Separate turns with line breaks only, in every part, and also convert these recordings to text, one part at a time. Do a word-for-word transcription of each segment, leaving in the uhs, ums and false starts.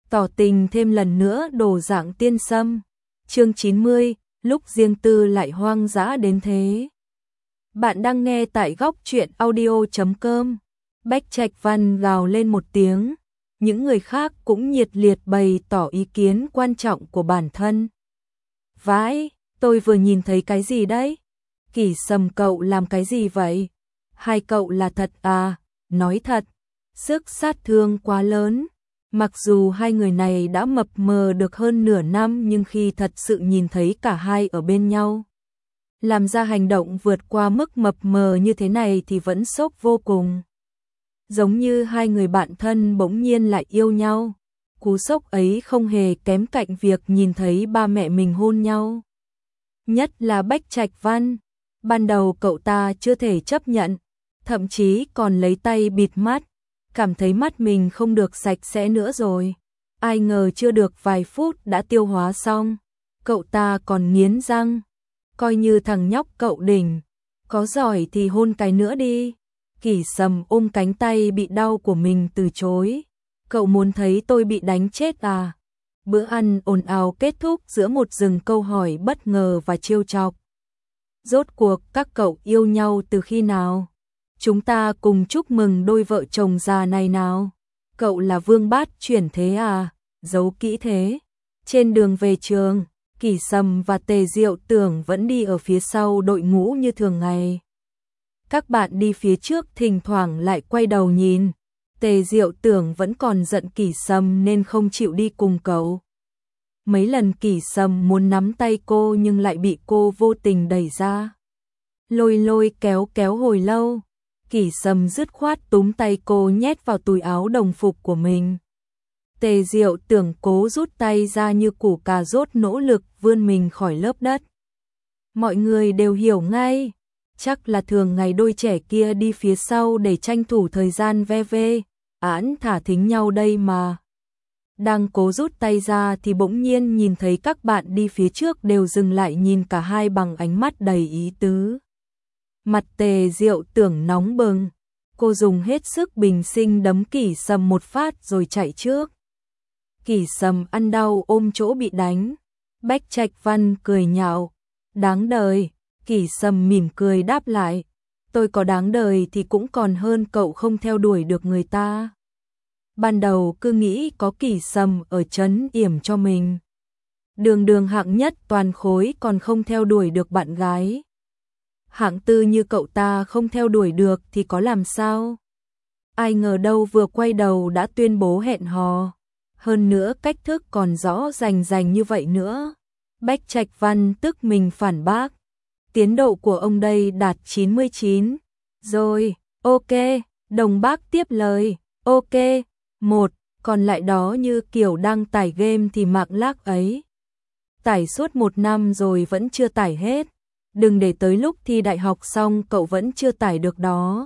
tỏ tình thêm lần nữa đồ dạng tiên sâm. Chương chín mươi, lúc riêng tư lại hoang dã đến thế. Bạn đang nghe tại góc truyện audio chấm com. Bách Trạch Văn gào lên một tiếng, những người khác cũng nhiệt liệt bày tỏ ý kiến quan trọng của bản thân. Vãi, tôi vừa nhìn thấy cái gì đấy? Kỷ Sầm, cậu làm cái gì vậy? Hai cậu là thật à? Nói thật, sức sát thương quá lớn. Mặc dù hai người này đã mập mờ được hơn nửa năm, nhưng khi thật sự nhìn thấy cả hai ở bên nhau, làm ra hành động vượt qua mức mập mờ như thế này thì vẫn sốc vô cùng. Giống như hai người bạn thân bỗng nhiên lại yêu nhau. Cú sốc ấy không hề kém cạnh việc nhìn thấy ba mẹ mình hôn nhau. Nhất là Bách Trạch Văn. Ban đầu cậu ta chưa thể chấp nhận, thậm chí còn lấy tay bịt mắt, cảm thấy mắt mình không được sạch sẽ nữa rồi. Ai ngờ chưa được vài phút đã tiêu hóa xong. Cậu ta còn nghiến răng, coi như thằng nhóc cậu đỉnh, có giỏi thì hôn cái nữa đi. Kỷ Sầm ôm cánh tay bị đau của mình từ chối. Cậu muốn thấy tôi bị đánh chết à? Bữa ăn ồn ào kết thúc giữa một rừng câu hỏi bất ngờ và trêu chọc. Rốt cuộc các cậu yêu nhau từ khi nào? Chúng ta cùng chúc mừng đôi vợ chồng già này nào. Cậu là Vương Bát chuyển thế à? Giấu kỹ thế. Trên đường về trường, Kỷ Sầm và Tề Diệu Tưởng vẫn đi ở phía sau đội ngũ như thường ngày. Các bạn đi phía trước thỉnh thoảng lại quay đầu nhìn. Tề Diệu Tưởng vẫn còn giận Kỷ Sầm nên không chịu đi cùng cậu. Mấy lần Kỷ Sầm muốn nắm tay cô nhưng lại bị cô vô tình đẩy ra. Lôi lôi kéo kéo hồi lâu, Kỷ Sầm dứt khoát túm tay cô nhét vào túi áo đồng phục của mình. Tề Diệu Tưởng cố rút tay ra như củ cà rốt, nỗ lực vươn mình khỏi lớp đất. Mọi người đều hiểu ngay, chắc là thường ngày đôi trẻ kia đi phía sau để tranh thủ thời gian ve ve, án thả thính nhau đây mà. Đang cố rút tay ra thì bỗng nhiên nhìn thấy các bạn đi phía trước đều dừng lại nhìn cả hai bằng ánh mắt đầy ý tứ. Mặt Tề Diệu Tưởng nóng bừng, cô dùng hết sức bình sinh đấm Kỷ Sầm một phát rồi chạy trước. Kỷ Sầm ăn đau ôm chỗ bị đánh. Bách Trạch Văn cười nhạo, đáng đời. Kỷ Sầm mỉm cười đáp lại, tôi có đáng đời thì cũng còn hơn cậu không theo đuổi được người ta. Ban đầu cứ nghĩ có Kỷ Sầm ở trấn yểm cho mình. Đường đường hạng nhất toàn khối còn không theo đuổi được bạn gái. Hạng tư như cậu ta không theo đuổi được thì có làm sao? Ai ngờ đâu vừa quay đầu đã tuyên bố hẹn hò. Hơn nữa cách thức còn rõ rành rành như vậy nữa. Bách Trạch Văn tức mình phản bác. Tiến độ của ông đây đạt chín mươi chín. Rồi, ok, đồng bác tiếp lời. Ok, một, còn lại đó như kiểu đang tải game thì mạng lác ấy. Tải suốt một năm rồi vẫn chưa tải hết. Đừng để tới lúc thi đại học xong cậu vẫn chưa tải được đó.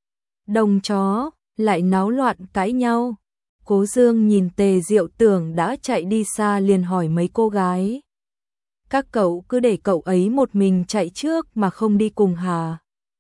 Đồng chó, lại náo loạn cãi nhau. Cố Dương nhìn Tề Diệu Tưởng đã chạy đi xa liền hỏi mấy cô gái. Các cậu cứ để cậu ấy một mình chạy trước mà không đi cùng hả?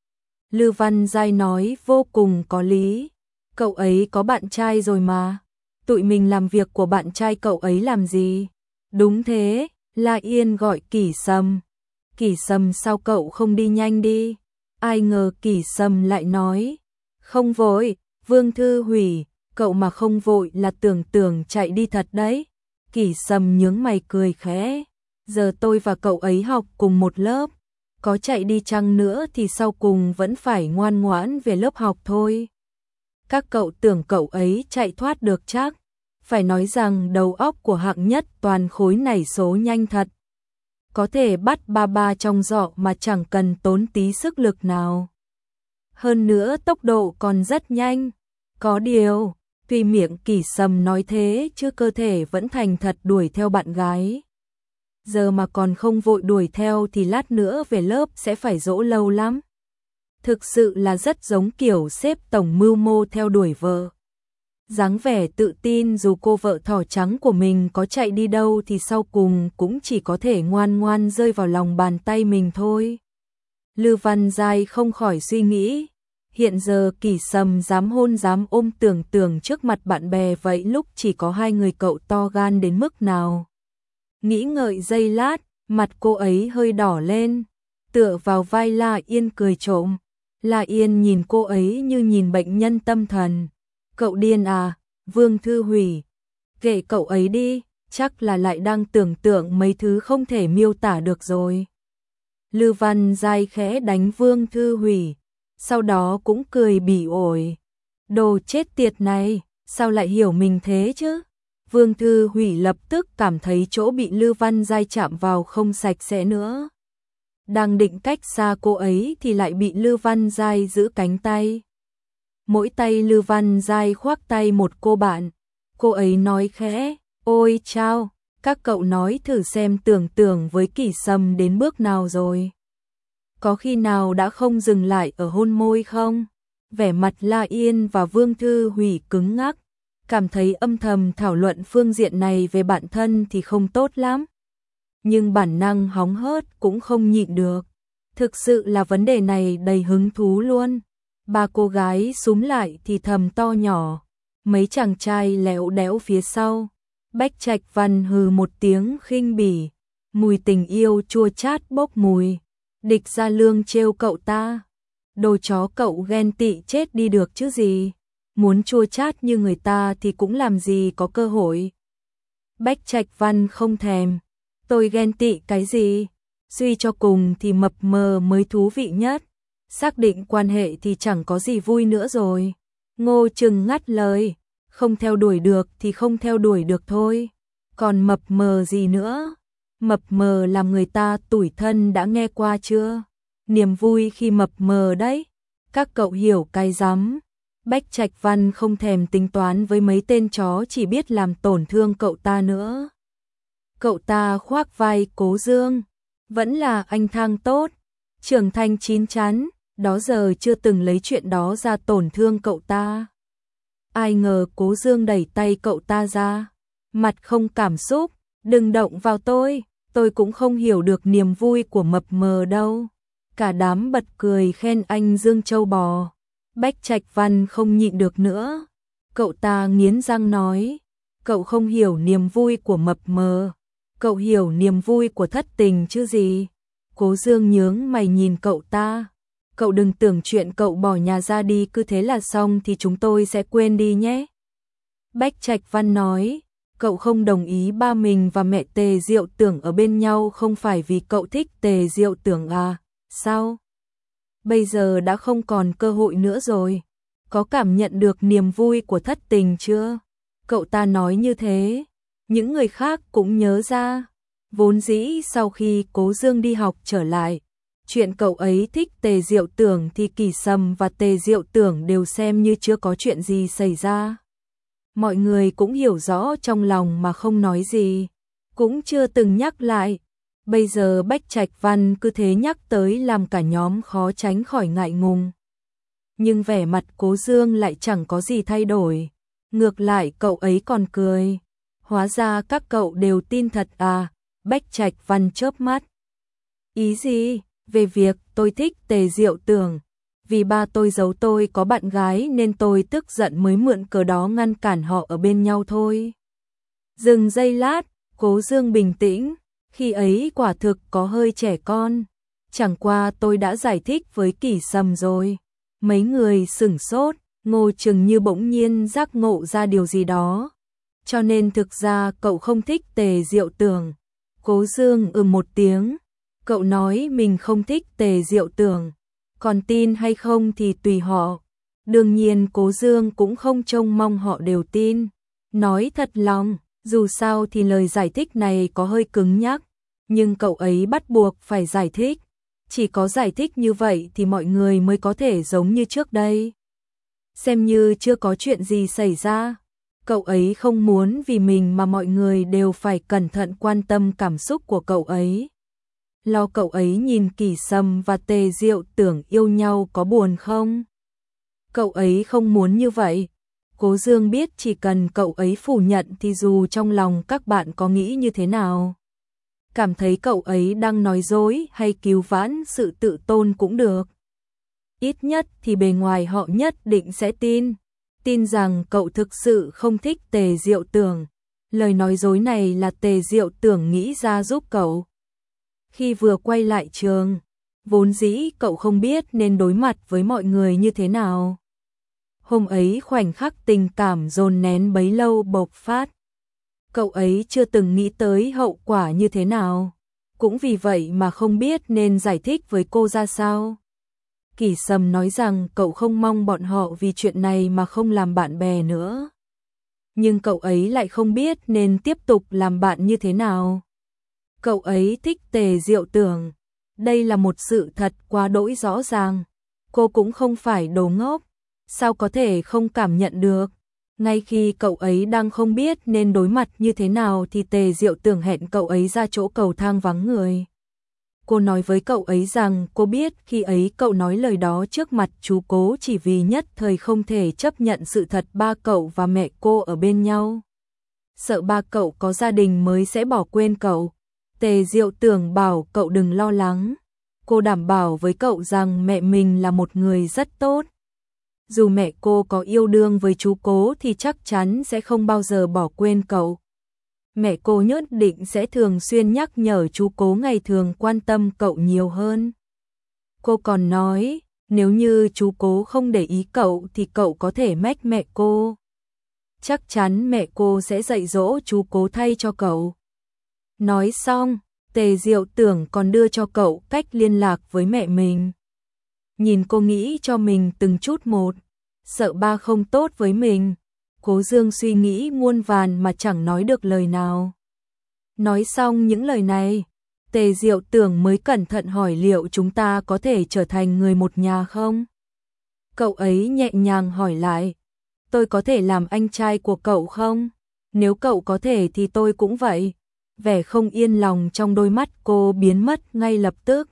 Lư Văn Giai nói vô cùng có lý. Cậu ấy có bạn trai rồi mà. Tụi mình làm việc của bạn trai cậu ấy làm gì? Đúng thế, La Yên gọi Kỷ Sầm. Kỷ Sầm, sao cậu không đi nhanh đi? Ai ngờ Kỷ Sầm lại nói, không vội, Vương Thư Hủy, cậu mà không vội là tưởng tưởng chạy đi thật đấy. Kỷ Sầm nhướng mày cười khẽ, giờ tôi và cậu ấy học cùng một lớp, có chạy đi chăng nữa thì sau cùng vẫn phải ngoan ngoãn về lớp học thôi. Các cậu tưởng cậu ấy chạy thoát được chắc? Phải nói rằng đầu óc của hạng nhất toàn khối nảy số nhanh thật. Có thể bắt ba ba trong giỏ mà chẳng cần tốn tí sức lực nào. Hơn nữa tốc độ còn rất nhanh. Có điều, tuy miệng Kỷ Sầm nói thế chứ cơ thể vẫn thành thật đuổi theo bạn gái. Giờ mà còn không vội đuổi theo thì lát nữa về lớp sẽ phải dỗ lâu lắm. Thực sự là rất giống kiểu sếp tổng mưu mô theo đuổi vợ. Dáng vẻ tự tin dù cô vợ thỏ trắng của mình có chạy đi đâu thì sau cùng cũng chỉ có thể ngoan ngoan rơi vào lòng bàn tay mình thôi. Lư Văn Giai không khỏi suy nghĩ, Hiện giờ Kỳ Sâm dám hôn dám ôm Tưởng Tưởng trước mặt bạn bè, vậy lúc chỉ có hai người cậu to gan đến mức nào? Nghĩ ngợi giây lát, mặt cô ấy hơi đỏ lên, tựa vào vai La Yên cười trộm. La Yên nhìn cô ấy như nhìn bệnh nhân tâm thần. Cậu điên à, Vương Thư Hủy. Kệ cậu ấy đi, chắc là lại đang tưởng tượng mấy thứ không thể miêu tả được rồi. Lư Văn Giai khẽ đánh Vương Thư Hủy, sau đó cũng cười bỉ ổi. Đồ chết tiệt này, sao lại hiểu mình thế chứ? Vương Thư Hủy lập tức cảm thấy chỗ bị Lư Văn Giai chạm vào không sạch sẽ nữa. Đang định cách xa cô ấy thì lại bị Lư Văn Giai giữ cánh tay. Mỗi tay Lư Văn Giai khoác tay một cô bạn. Cô ấy nói khẽ, ôi chao, các cậu nói thử xem Tưởng Tưởng với Kỳ Sâm đến bước nào rồi. Có khi nào đã không dừng lại ở hôn môi không? Vẻ mặt La Yên và Vương Thư Hủy cứng ngắc, cảm thấy âm thầm thảo luận phương diện này về bản thân thì không tốt lắm. Nhưng bản năng hóng hớt cũng không nhịn được. Thực sự là vấn đề này đầy hứng thú luôn. Ba cô gái súm lại thì thầm to nhỏ. Mấy chàng trai lẽo đẽo phía sau. Bách Trạch Văn hừ một tiếng khinh bỉ. Mùi tình yêu chua chát bốc mùi. Địch Gia Lương trêu cậu ta. Đồ chó cậu ghen tị chết đi được chứ gì. Muốn chua chát như người ta thì cũng làm gì có cơ hội. Bách Trạch Văn không thèm. Tôi ghen tị cái gì? Suy cho cùng thì mập mờ mới thú vị nhất. Xác định quan hệ thì chẳng có gì vui nữa rồi. Ngô Trừng ngắt lời. Không theo đuổi được thì không theo đuổi được thôi. Còn mập mờ gì nữa? Mập mờ làm người ta tủi thân đã nghe qua chưa? Niềm vui khi mập mờ đấy. Các cậu hiểu cái rắm. Bách Trạch Văn không thèm tính toán với mấy tên chó chỉ biết làm tổn thương cậu ta nữa. Cậu ta khoác vai Cố Dương. Vẫn là anh thang tốt. Trưởng thành chín chắn. Đó giờ chưa từng lấy chuyện đó ra tổn thương cậu ta. Ai ngờ Cố Dương đẩy tay cậu ta ra. Mặt không cảm xúc. Đừng động vào tôi. Tôi cũng không hiểu được niềm vui của mập mờ đâu. Cả đám bật cười khen anh Dương Châu bò. Bách Trạch Văn không nhịn được nữa. Cậu ta nghiến răng nói. Cậu không hiểu niềm vui của mập mờ. Cậu hiểu niềm vui của thất tình chứ gì. Cố Dương nhướng mày nhìn cậu ta. Cậu đừng tưởng chuyện cậu bỏ nhà ra đi cứ thế là xong thì chúng tôi sẽ quên đi nhé. Bách Trạch Văn nói. Cậu không đồng ý ba mình và mẹ Tề Diệu Tưởng ở bên nhau không phải vì cậu thích Tề Diệu Tưởng à? Sao? Bây giờ đã không còn cơ hội nữa rồi. Có cảm nhận được niềm vui của thất tình chưa? Cậu ta nói như thế. Những người khác cũng nhớ ra. Vốn dĩ sau khi Cố Dương đi học trở lại, chuyện cậu ấy thích Tề Diệu Tưởng thì Kỳ Sâm và Tề Diệu Tưởng đều xem như chưa có chuyện gì xảy ra. Mọi người cũng hiểu rõ trong lòng mà không nói gì, cũng chưa từng nhắc lại. Bây giờ Bách Trạch Văn cứ thế nhắc tới làm cả nhóm khó tránh khỏi ngại ngùng. Nhưng vẻ mặt Cố Dương lại chẳng có gì thay đổi. Ngược lại cậu ấy còn cười. Hóa ra các cậu đều tin thật à? Bách Trạch Văn chớp mắt. Ý gì? Về việc tôi thích Tề Diệu Tưởng. Vì ba tôi giấu tôi có bạn gái nên tôi tức giận mới mượn cớ đó ngăn cản họ ở bên nhau thôi. Dừng giây lát, Cố Dương bình tĩnh. Khi ấy quả thực có hơi trẻ con. Chẳng qua tôi đã giải thích với Kỳ Sâm rồi. Mấy người sửng sốt, Ngô Trừng như bỗng nhiên giác ngộ ra điều gì đó. Cho nên thực ra cậu không thích Tề Diệu Tưởng. Cố Dương ừm một tiếng. Cậu nói mình không thích Tề Diệu Tưởng. Còn tin hay không thì tùy họ. Đương nhiên Cố Dương cũng không trông mong họ đều tin. Nói thật lòng, dù sao thì lời giải thích này có hơi cứng nhắc. Nhưng cậu ấy bắt buộc phải giải thích. Chỉ có giải thích như vậy thì mọi người mới có thể giống như trước đây. Xem như chưa có chuyện gì xảy ra. Cậu ấy không muốn vì mình mà mọi người đều phải cẩn thận quan tâm cảm xúc của cậu ấy. Lo cậu ấy nhìn Kỳ Sâm và Tề Diệu Tưởng yêu nhau có buồn không? Cậu ấy không muốn như vậy. Cố Dương biết chỉ cần cậu ấy phủ nhận thì dù trong lòng các bạn có nghĩ như thế nào, cảm thấy cậu ấy đang nói dối hay cứu vãn sự tự tôn cũng được. ít nhất thì bề ngoài họ nhất định sẽ tin, tin rằng cậu thực sự không thích Tề Diệu Tưởng. Lời nói dối này là Tề Diệu Tưởng nghĩ ra giúp cậu. Khi vừa quay lại trường, vốn dĩ cậu không biết nên đối mặt với mọi người như thế nào. Hôm ấy khoảnh khắc tình cảm dồn nén bấy lâu bộc phát. Cậu ấy chưa từng nghĩ tới hậu quả như thế nào, cũng vì vậy mà không biết nên giải thích với cô ra sao. Kỷ Sầm nói rằng cậu không mong bọn họ vì chuyện này mà không làm bạn bè nữa. Nhưng cậu ấy lại không biết nên tiếp tục làm bạn như thế nào. Cậu ấy thích Tề Diệu Tưởng. Đây là một sự thật quá đỗi rõ ràng. Cô cũng không phải đồ ngốc. Sao có thể không cảm nhận được? Ngay khi cậu ấy đang không biết nên đối mặt như thế nào thì Tề Diệu Tưởng hẹn cậu ấy ra chỗ cầu thang vắng người. Cô nói với cậu ấy rằng cô biết khi ấy cậu nói lời đó trước mặt chú Cố chỉ vì nhất thời không thể chấp nhận sự thật ba cậu và mẹ cô ở bên nhau. Sợ ba cậu có gia đình mới sẽ bỏ quên cậu. Tề Diệu Tưởng bảo cậu đừng lo lắng. Cô đảm bảo với cậu rằng mẹ mình là một người rất tốt. Dù mẹ cô có yêu đương với chú Cố thì chắc chắn sẽ không bao giờ bỏ quên cậu. Mẹ cô nhất định sẽ thường xuyên nhắc nhở chú Cố ngày thường quan tâm cậu nhiều hơn. Cô còn nói, nếu như chú Cố không để ý cậu thì cậu có thể mách mẹ cô. Chắc chắn mẹ cô sẽ dạy dỗ chú Cố thay cho cậu. Nói xong, Tề Diệu Tưởng còn đưa cho cậu cách liên lạc với mẹ mình. Nhìn cô nghĩ cho mình từng chút một, sợ ba không tốt với mình. Cố Dương suy nghĩ muôn vàn mà chẳng nói được lời nào. Nói xong những lời này, Tề Diệu Tưởng mới cẩn thận hỏi liệu chúng ta có thể trở thành người một nhà không? Cậu ấy nhẹ nhàng hỏi lại, tôi có thể làm anh trai của cậu không? Nếu cậu có thể thì tôi cũng vậy. Vẻ không yên lòng trong đôi mắt cô biến mất ngay lập tức.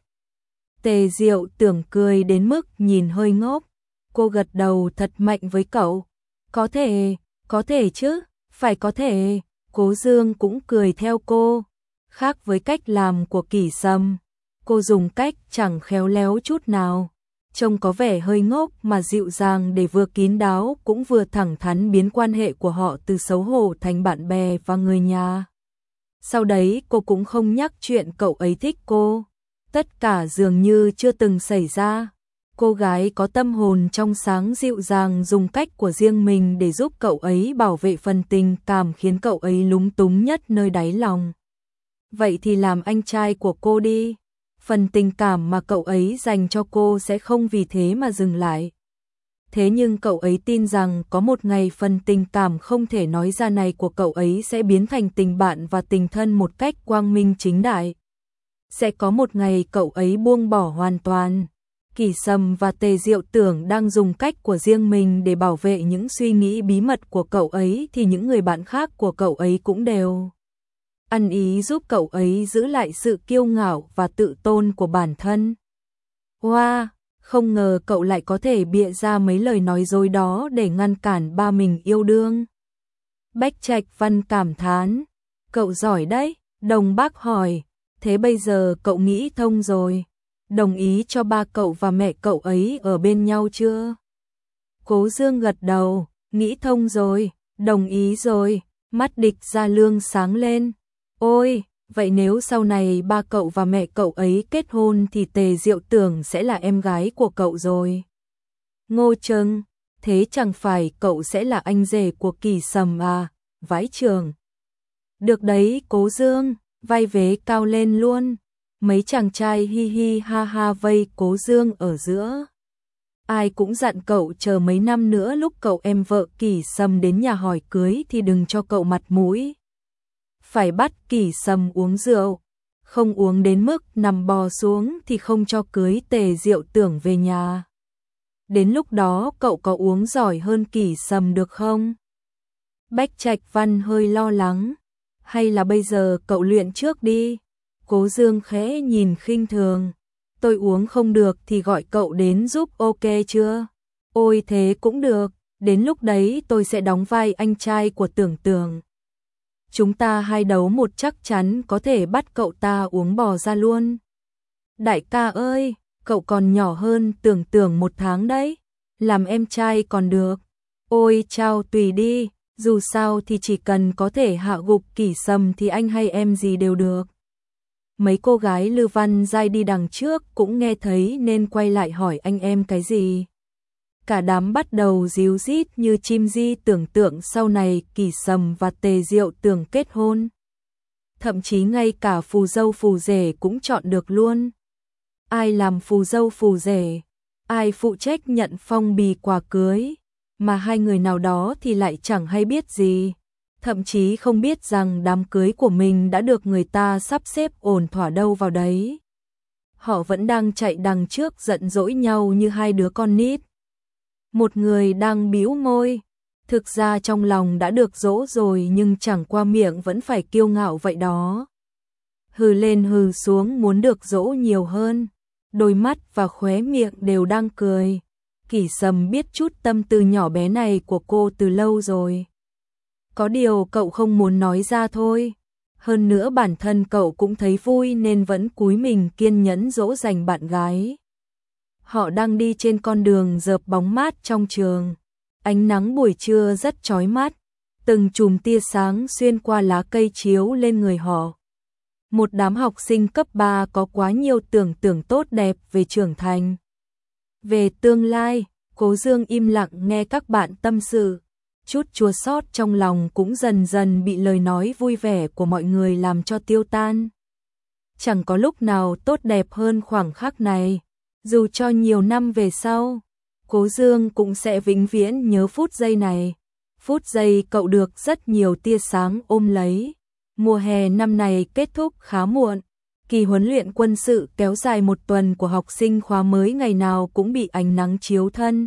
Tề Diệu Tưởng cười đến mức nhìn hơi ngốc. Cô gật đầu thật mạnh với cậu. Có thể, có thể chứ, phải có thể. Cố Dương cũng cười theo cô. Khác với cách làm của Kỷ Sầm, cô dùng cách chẳng khéo léo chút nào. Trông có vẻ hơi ngốc mà dịu dàng để vừa kín đáo cũng vừa thẳng thắn biến quan hệ của họ từ xấu hổ thành bạn bè và người nhà. Sau đấy cô cũng không nhắc chuyện cậu ấy thích cô. Tất cả dường như chưa từng xảy ra. Cô gái có tâm hồn trong sáng dịu dàng dùng cách của riêng mình để giúp cậu ấy bảo vệ phần tình cảm khiến cậu ấy lúng túng nhất nơi đáy lòng. Vậy thì làm anh trai của cô đi. Phần tình cảm mà cậu ấy dành cho cô sẽ không vì thế mà dừng lại. Thế nhưng cậu ấy tin rằng có một ngày phần tình cảm không thể nói ra này của cậu ấy sẽ biến thành tình bạn và tình thân một cách quang minh chính đại. Sẽ có một ngày cậu ấy buông bỏ hoàn toàn. Kỷ Sầm và Tề Diệu Tưởng đang dùng cách của riêng mình để bảo vệ những suy nghĩ bí mật của cậu ấy thì những người bạn khác của cậu ấy cũng đều ăn ý giúp cậu ấy giữ lại sự kiêu ngạo và tự tôn của bản thân. Wow, không ngờ cậu lại có thể bịa ra mấy lời nói dối đó để ngăn cản ba mình yêu đương. Bách Trạch Văn cảm thán, cậu giỏi đấy. Đồng Bác hỏi, thế bây giờ cậu nghĩ thông rồi, đồng ý cho ba cậu và mẹ cậu ấy ở bên nhau chưa? Cố Dương gật đầu, nghĩ thông rồi, đồng ý rồi. Mắt Địch Gia Lương sáng lên. Ôi, vậy nếu sau này ba cậu và mẹ cậu ấy kết hôn thì Tề Diệu Tưởng sẽ là em gái của cậu rồi. Ngô Trân, thế chẳng phải cậu sẽ là anh rể của Kỷ Sầm à? Vãi chưởng. Được đấy Cố Dương, vai vế cao lên luôn. Mấy chàng trai hi hi ha ha vây Cố Dương ở giữa. Ai cũng dặn cậu chờ mấy năm nữa lúc cậu em vợ Kỷ Sầm đến nhà hỏi cưới thì đừng cho cậu mặt mũi. Phải bắt Kỷ Sầm uống rượu, không uống đến mức nằm bò xuống thì không cho cưới Tề Diệu Tưởng về nhà. Đến lúc đó cậu có uống giỏi hơn Kỷ Sầm được không? Bách Trạch Văn hơi lo lắng. Hay là bây giờ cậu luyện trước đi? Cố Dương khẽ nhìn khinh thường. Tôi uống không được thì gọi cậu đến giúp, ok chưa? Ôi thế cũng được, đến lúc đấy tôi sẽ đóng vai anh trai của Tưởng Tưởng. Chúng ta hai đấu một chắc chắn có thể bắt cậu ta uống bò ra luôn. Đại ca ơi, cậu cậu còn nhỏ hơn Tưởng Tưởng một tháng đấy, làm em trai còn được. Ôi chao tùy đi, dù sao thì chỉ cần có thể hạ gục Kỷ Sầm thì anh hay em gì đều được. Mấy cô gái Lư Văn Giai đi đằng trước cũng nghe thấy nên quay lại hỏi anh em cái gì. Cả đám bắt đầu ríu rít như chim di tưởng tượng sau này Kỷ Sầm và Tề Diệu Tưởng kết hôn. Thậm chí ngay cả phù dâu phù rể cũng chọn được luôn. Ai làm phù dâu phù rể, ai phụ trách nhận phong bì quà cưới, mà hai người nào đó thì lại chẳng hay biết gì. Thậm chí không biết rằng đám cưới của mình đã được người ta sắp xếp ổn thỏa đâu vào đấy. Họ vẫn đang chạy đằng trước giận dỗi nhau như hai đứa con nít. Một người đang bĩu môi, thực ra trong lòng đã được dỗ rồi nhưng chẳng qua miệng vẫn phải kiêu ngạo vậy đó. Hừ lên hừ xuống muốn được dỗ nhiều hơn, đôi mắt và khóe miệng đều đang cười. Kỷ Sầm biết chút tâm tư nhỏ bé này của cô từ lâu rồi. Có điều cậu không muốn nói ra thôi. Hơn nữa bản thân cậu cũng thấy vui nên vẫn cúi mình kiên nhẫn dỗ dành bạn gái. Họ đang đi trên con đường rợp bóng mát trong trường. Ánh nắng buổi trưa rất chói mắt, từng chùm tia sáng xuyên qua lá cây chiếu lên người họ. Một đám học sinh cấp ba có quá nhiều tưởng tượng tốt đẹp về trưởng thành, về tương lai. Cố Dương im lặng nghe các bạn tâm sự. Chút chua xót trong lòng cũng dần dần bị lời nói vui vẻ của mọi người làm cho tiêu tan. Chẳng có lúc nào tốt đẹp hơn khoảng khắc này. Dù cho nhiều năm về sau, Cố Dương cũng sẽ vĩnh viễn nhớ phút giây này. Phút giây cậu được rất nhiều tia sáng ôm lấy. Mùa hè năm này kết thúc khá muộn. Kỳ huấn luyện quân sự kéo dài một tuần của học sinh khóa mới ngày nào cũng bị ánh nắng chiếu thân.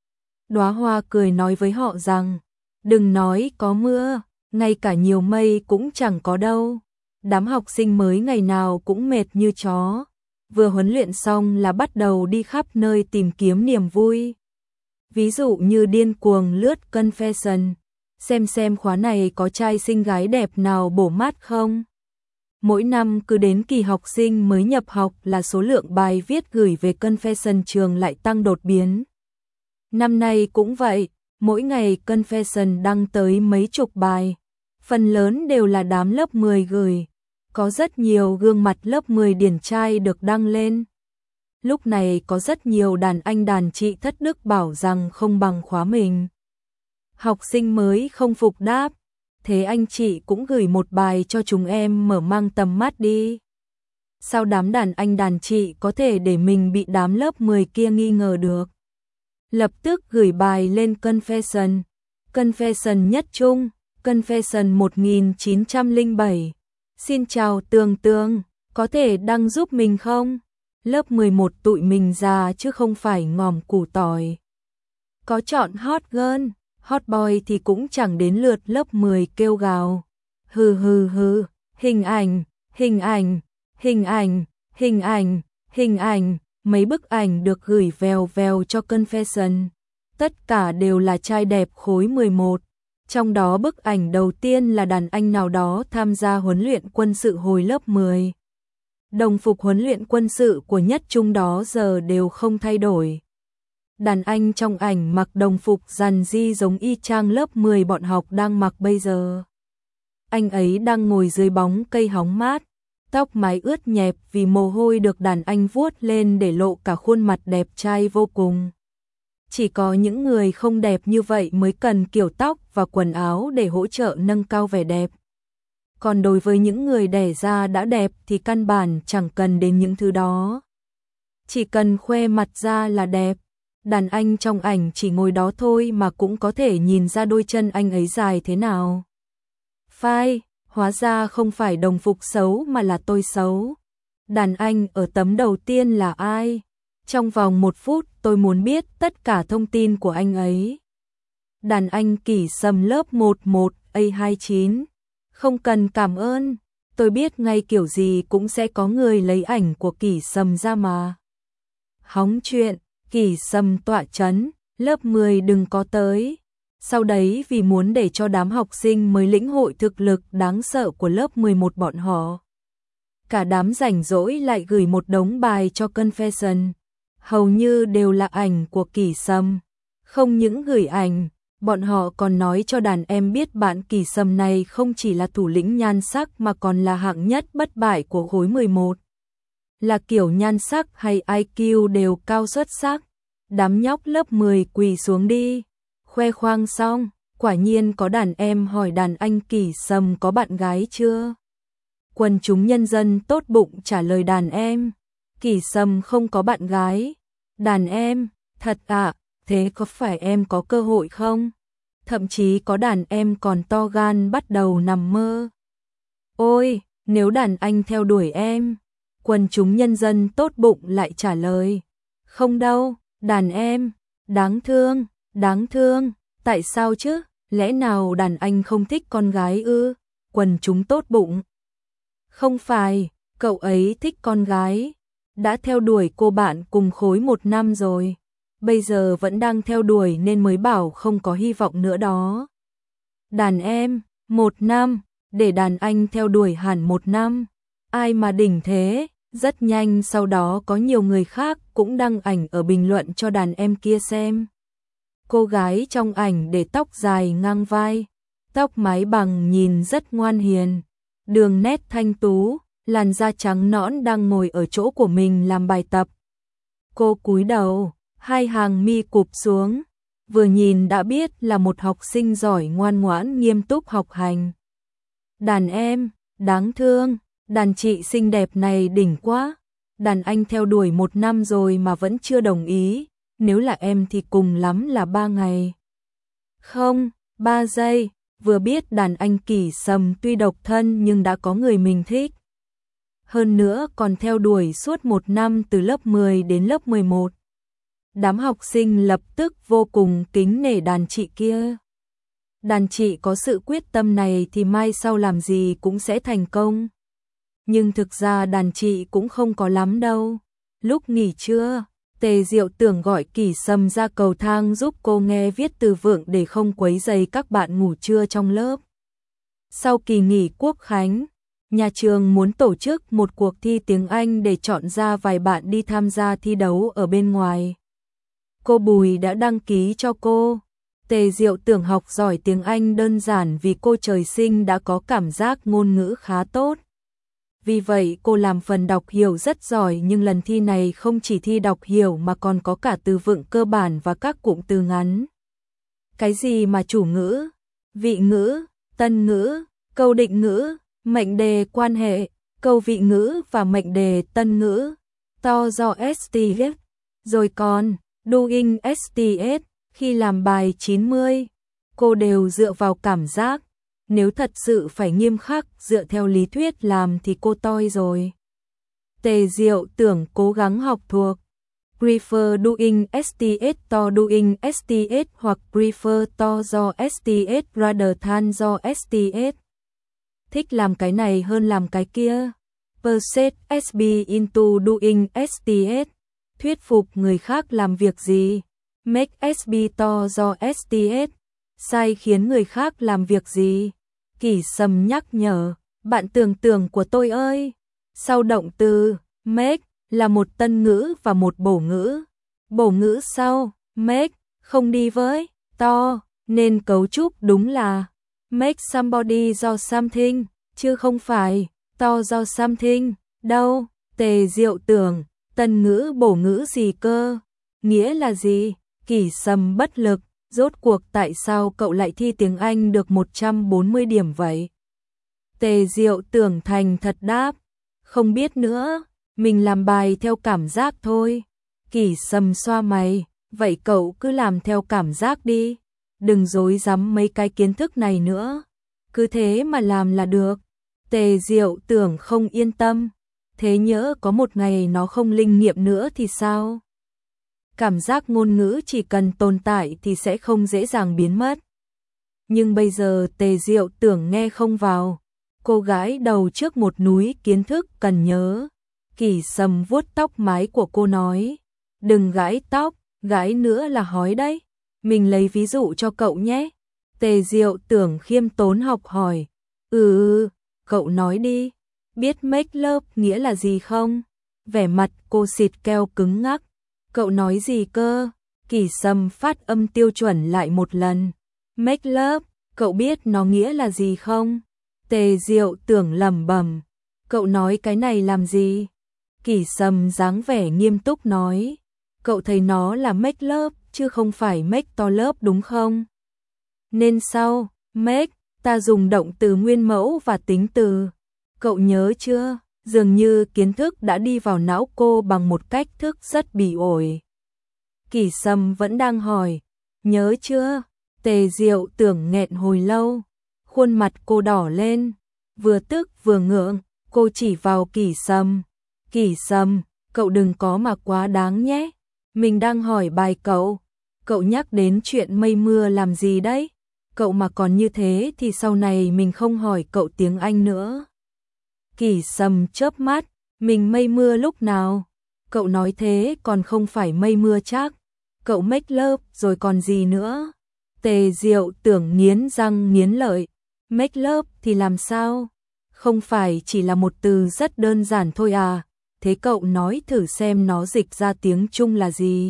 Đóa hoa cười nói với họ rằng, đừng nói có mưa, ngay cả nhiều mây cũng chẳng có đâu. Đám học sinh mới ngày nào cũng mệt như chó. Vừa huấn luyện xong là bắt đầu đi khắp nơi tìm kiếm niềm vui. Ví dụ như điên cuồng lướt Confession, xem xem khóa này có trai xinh gái đẹp nào bổ mát không. Mỗi năm cứ đến kỳ học sinh mới nhập học là số lượng bài viết gửi về Confession trường lại tăng đột biến. Năm nay cũng vậy, mỗi ngày Confession đăng tới mấy chục bài, phần lớn đều là đám lớp mười gửi. Có rất nhiều gương mặt lớp mười điển trai được đăng lên. Lúc này có rất nhiều đàn anh đàn chị thất đức bảo rằng không bằng khóa mình. Học sinh mới không phục đáp, thế anh chị cũng gửi một bài cho chúng em mở mang tầm mắt đi. Sao đám đàn anh đàn chị có thể để mình bị đám lớp mười kia nghi ngờ được? Lập tức gửi bài lên Confession. Confession nhất trung, Confession một nghìn chín trăm lẻ bảy. Xin chào Tường Tường, có thể đăng giúp mình không? Lớp mười một tụi mình già chứ không phải ngòm củ tỏi. Có chọn hot girl, hot boy thì cũng chẳng đến lượt lớp mười kêu gào. Hừ hừ hừ, hình ảnh, hình ảnh, hình ảnh, hình ảnh, hình ảnh, mấy bức ảnh được gửi vèo vèo cho Confession. Tất cả đều là trai đẹp khối mười một. Trong đó bức ảnh đầu tiên là đàn anh nào đó tham gia huấn luyện quân sự hồi lớp mười. Đồng phục huấn luyện quân sự của nhất trung đó giờ đều không thay đổi. Đàn anh trong ảnh mặc đồng phục rằn ri giống y chang lớp mười bọn học đang mặc bây giờ. Anh ấy đang ngồi dưới bóng cây hóng mát, tóc mái ướt nhẹp vì mồ hôi được đàn anh vuốt lên để lộ cả khuôn mặt đẹp trai vô cùng. Chỉ có những người không đẹp như vậy mới cần kiểu tóc và quần áo để hỗ trợ nâng cao vẻ đẹp. Còn đối với những người đẻ ra đã đẹp thì căn bản chẳng cần đến những thứ đó. Chỉ cần khoe mặt ra là đẹp. Đàn anh trong ảnh chỉ ngồi đó thôi mà cũng có thể nhìn ra đôi chân anh ấy dài thế nào. Phai, hóa ra không phải đồng phục xấu mà là tôi xấu. Đàn anh ở tấm đầu tiên là ai? Trong vòng một phút tôi muốn biết tất cả thông tin của anh ấy. Đàn anh Kỷ Sầm lớp một một A hai mươi chín. Không cần cảm ơn, tôi biết ngay kiểu gì cũng sẽ có người lấy ảnh của Kỷ Sầm ra mà. Hóng chuyện, Kỷ Sầm tọa chấn, lớp mười đừng có tới. Sau đấy vì muốn để cho đám học sinh mới lĩnh hội thực lực đáng sợ của lớp mười một bọn họ. Cả đám rảnh rỗi lại gửi một đống bài cho Confession. hầu như đều là ảnh của Kỷ Sâm. Không những gửi ảnh, bọn họ còn nói cho đàn em biết bạn Kỷ Sâm này không chỉ là thủ lĩnh nhan sắc mà còn là hạng nhất bất bại của khối mười một. Là kiểu nhan sắc hay i kiu đều cao xuất sắc. Đám nhóc lớp mười quỳ xuống đi. Khoe khoang xong, quả nhiên có đàn em hỏi đàn anh Kỷ Sâm có bạn gái chưa. Quần chúng nhân dân tốt bụng trả lời đàn em, Kỷ Sâm không có bạn gái. Đàn em, thật ạ, thế có phải em có cơ hội không? Thậm chí có đàn em còn to gan bắt đầu nằm mơ. Ôi, nếu đàn anh theo đuổi em, quần chúng nhân dân tốt bụng lại trả lời, không đâu, đàn em, đáng thương, đáng thương, tại sao chứ, lẽ nào đàn anh không thích con gái ư? Quần chúng tốt bụng, không phải, cậu ấy thích con gái, đã theo đuổi cô bạn cùng khối một năm rồi, bây giờ vẫn đang theo đuổi nên mới bảo không có hy vọng nữa đó. Đàn em, một năm, để đàn anh theo đuổi hẳn một năm, ai mà đỉnh thế. Rất nhanh sau đó có nhiều người khác cũng đăng ảnh ở bình luận cho đàn em kia xem. Cô gái trong ảnh để tóc dài ngang vai, tóc mái bằng nhìn rất ngoan hiền, đường nét thanh tú, làn da trắng nõn đang ngồi ở chỗ của mình làm bài tập. Cô cúi đầu, hai hàng mi cụp xuống, vừa nhìn đã biết là một học sinh giỏi ngoan ngoãn nghiêm túc học hành. Đàn em, đáng thương. Đàn chị xinh đẹp này đỉnh quá, đàn anh theo đuổi một năm rồi mà vẫn chưa đồng ý, nếu là em thì cùng lắm là ba ngày. Không, ba giây, vừa biết đàn anh Kỷ Sâm tuy độc thân nhưng đã có người mình thích. Hơn nữa còn theo đuổi suốt một năm từ lớp mười đến lớp mười một. Đám học sinh lập tức vô cùng kính nể đàn chị kia. Đàn chị có sự quyết tâm này thì mai sau làm gì cũng sẽ thành công. Nhưng thực ra đàn chị cũng không có lắm đâu. Lúc nghỉ trưa, Tề Diệu Tưởng gọi Kỷ Sâm ra cầu thang giúp cô nghe viết từ vựng để không quấy rầy các bạn ngủ trưa trong lớp. Sau kỳ nghỉ Quốc khánh, nhà trường muốn tổ chức một cuộc thi tiếng Anh để chọn ra vài bạn đi tham gia thi đấu ở bên ngoài. Cô Bùi đã đăng ký cho cô. Tề Diệu Tưởng học giỏi tiếng Anh đơn giản vì cô trời sinh đã có cảm giác ngôn ngữ khá tốt. Vì vậy cô làm phần đọc hiểu rất giỏi nhưng lần thi này không chỉ thi đọc hiểu mà còn có cả từ vựng cơ bản và các cụm từ ngắn. Cái gì mà chủ ngữ, vị ngữ, tân ngữ, câu định ngữ, mệnh đề quan hệ, câu vị ngữ và mệnh đề tân ngữ, to do ét tê ét, rồi còn doing ét tê ét, khi làm bài chín mươi, cô đều dựa vào cảm giác. Nếu thật sự phải nghiêm khắc dựa theo lý thuyết làm thì cô toi rồi. Tề Diệu Tưởng cố gắng học thuộc. Prefer doing ét tê ét to doing ét tê ét hoặc prefer to do ét tê ét rather than do ét tê ét. Thích làm cái này hơn làm cái kia. Persuade ét bê into doing ét tê ét. Thuyết phục người khác làm việc gì. Make ét bê to do ét tê ét. Sai khiến người khác làm việc gì. Kỷ Sâm nhắc nhở, bạn tưởng tượng của tôi ơi. Sau động từ make là một tân ngữ và một bổ ngữ. Bổ ngữ sau make không đi với to nên cấu trúc đúng là make somebody do something chứ không phải to do something đâu. Tề Diệu Tưởng, tân ngữ bổ ngữ gì cơ? Nghĩa là gì? Kỷ Sâm bất lực. Rốt cuộc tại sao cậu lại thi tiếng Anh được một trăm bốn mươi điểm vậy? Tề Diệu Tưởng thành thật đáp, không biết nữa, mình làm bài theo cảm giác thôi. Kỷ Sâm xoa mày, vậy cậu cứ làm theo cảm giác đi, đừng dối dám mấy cái kiến thức này nữa, cứ thế mà làm là được. Tề Diệu Tưởng không yên tâm, thế nhỡ có một ngày nó không linh nghiệm nữa thì sao? Cảm giác ngôn ngữ chỉ cần tồn tại thì sẽ không dễ dàng biến mất. Nhưng bây giờ Tề Diệu Tưởng nghe không vào. Cô gái đầu trước một núi kiến thức cần nhớ. Kỷ Sâm vuốt tóc mái của cô nói. Đừng gãi tóc, gãi nữa là hói đấy. Mình lấy ví dụ cho cậu nhé. Tề Diệu Tưởng khiêm tốn học hỏi. Ừ, ừ, cậu nói đi. Biết make love nghĩa là gì không? Vẻ mặt cô xịt keo cứng ngắc. Cậu nói gì cơ? Kỷ Sâm phát âm tiêu chuẩn lại một lần. Make love, cậu biết nó nghĩa là gì không? Tề Diệu Tưởng lẩm bẩm. Cậu nói cái này làm gì? Kỷ Sâm dáng vẻ nghiêm túc nói. Cậu thấy nó là make love chứ không phải make to love đúng không? Nên sau, make, ta dùng động từ nguyên mẫu và tính từ. Cậu nhớ chưa? Dường như kiến thức đã đi vào não cô bằng một cách thức rất bỉ ổi. Kỷ Sâm vẫn đang hỏi. Nhớ chưa? Tề Diệu Tưởng nghẹn hồi lâu. Khuôn mặt cô đỏ lên. Vừa tức vừa ngượng, cô chỉ vào Kỷ Sâm. Kỷ Sâm, cậu đừng có mà quá đáng nhé. Mình đang hỏi bài cậu. Cậu nhắc đến chuyện mây mưa làm gì đấy? Cậu mà còn như thế thì sau này mình không hỏi cậu tiếng Anh nữa. Kỷ Sâm chớp mắt. Mình mây mưa lúc nào? Cậu nói thế còn không phải mây mưa chắc. Cậu make love rồi còn gì nữa? Tề Diệu Tưởng nghiến răng nghiến lợi. Make love thì làm sao? Không phải chỉ là một từ rất đơn giản thôi à? Thế cậu nói thử xem nó dịch ra tiếng Trung là gì?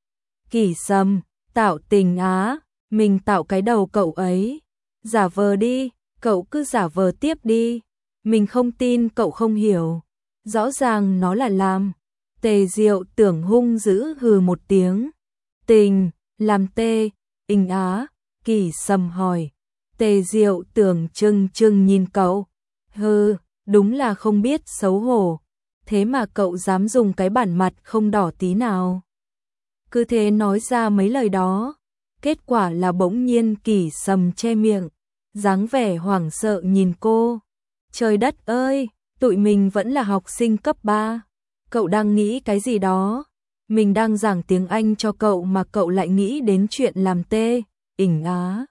Kỷ Sâm, tạo tình á, mình tạo cái đầu cậu ấy. Giả vờ đi, cậu cứ giả vờ tiếp đi. Mình không tin cậu không hiểu. Rõ ràng nó là làm. Tề Diệu Tưởng hung dữ hừ một tiếng. Tình, làm tê, inh á, Kỷ Sâm hỏi. Tề Diệu Tưởng trừng trừng nhìn cậu. Hừ, đúng là không biết xấu hổ. Thế mà cậu dám dùng cái bản mặt không đỏ tí nào. Cứ thế nói ra mấy lời đó. Kết quả là bỗng nhiên Kỷ Sâm che miệng. Dáng vẻ hoảng sợ nhìn cô. Trời đất ơi, tụi mình vẫn là học sinh cấp ba. Cậu đang nghĩ cái gì đó? Mình đang giảng tiếng Anh cho cậu mà cậu lại nghĩ đến chuyện làm tê, ỉnh á.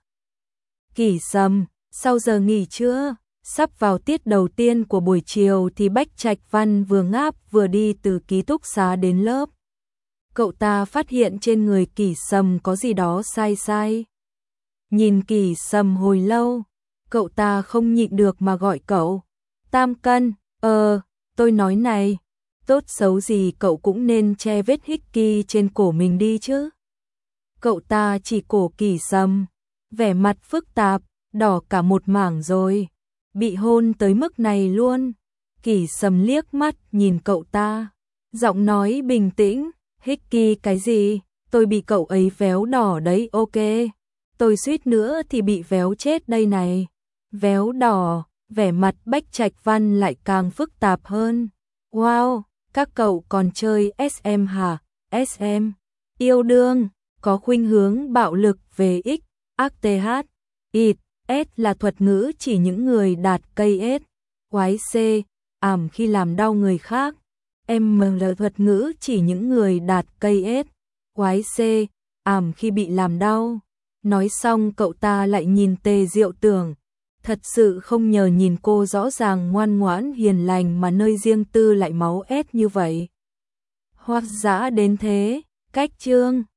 Kỷ Sâm, sau giờ nghỉ trưa, sắp vào tiết đầu tiên của buổi chiều thì Bách Trạch Văn vừa ngáp vừa đi từ ký túc xá đến lớp. Cậu ta phát hiện trên người Kỷ Sâm có gì đó sai sai. Nhìn Kỷ Sâm hồi lâu, cậu ta không nhịn được mà gọi cậu. Tam Cân, ờ, tôi nói này, tốt xấu gì cậu cũng nên che vết hickey trên cổ mình đi chứ. Cậu ta chỉ cổ Kỷ Sâm, vẻ mặt phức tạp, đỏ cả một mảng rồi. Bị hôn tới mức này luôn. Kỷ Sâm liếc mắt nhìn cậu ta, giọng nói bình tĩnh. Hickey cái gì? Tôi bị cậu ấy véo đỏ đấy, ok. Tôi suýt nữa thì bị véo chết đây này. Véo đỏ, vẻ mặt Bách Trạch Văn lại càng phức tạp hơn. Wow, các cậu còn chơi ét em hả? ét em, yêu đương, có khuynh hướng bạo lực về X, ác tê hát, it, S là thuật ngữ chỉ những người đạt cây S, quái C, ảm khi làm đau người khác. M là thuật ngữ chỉ những người đạt cây S, quái C, ảm khi bị làm đau. Nói xong cậu ta lại nhìn Tề Diệu Tưởng. Thật sự không nhờ nhìn cô rõ ràng ngoan ngoãn hiền lành mà nơi riêng tư lại máu ép như vậy. Hoác dã đến thế, cách chương.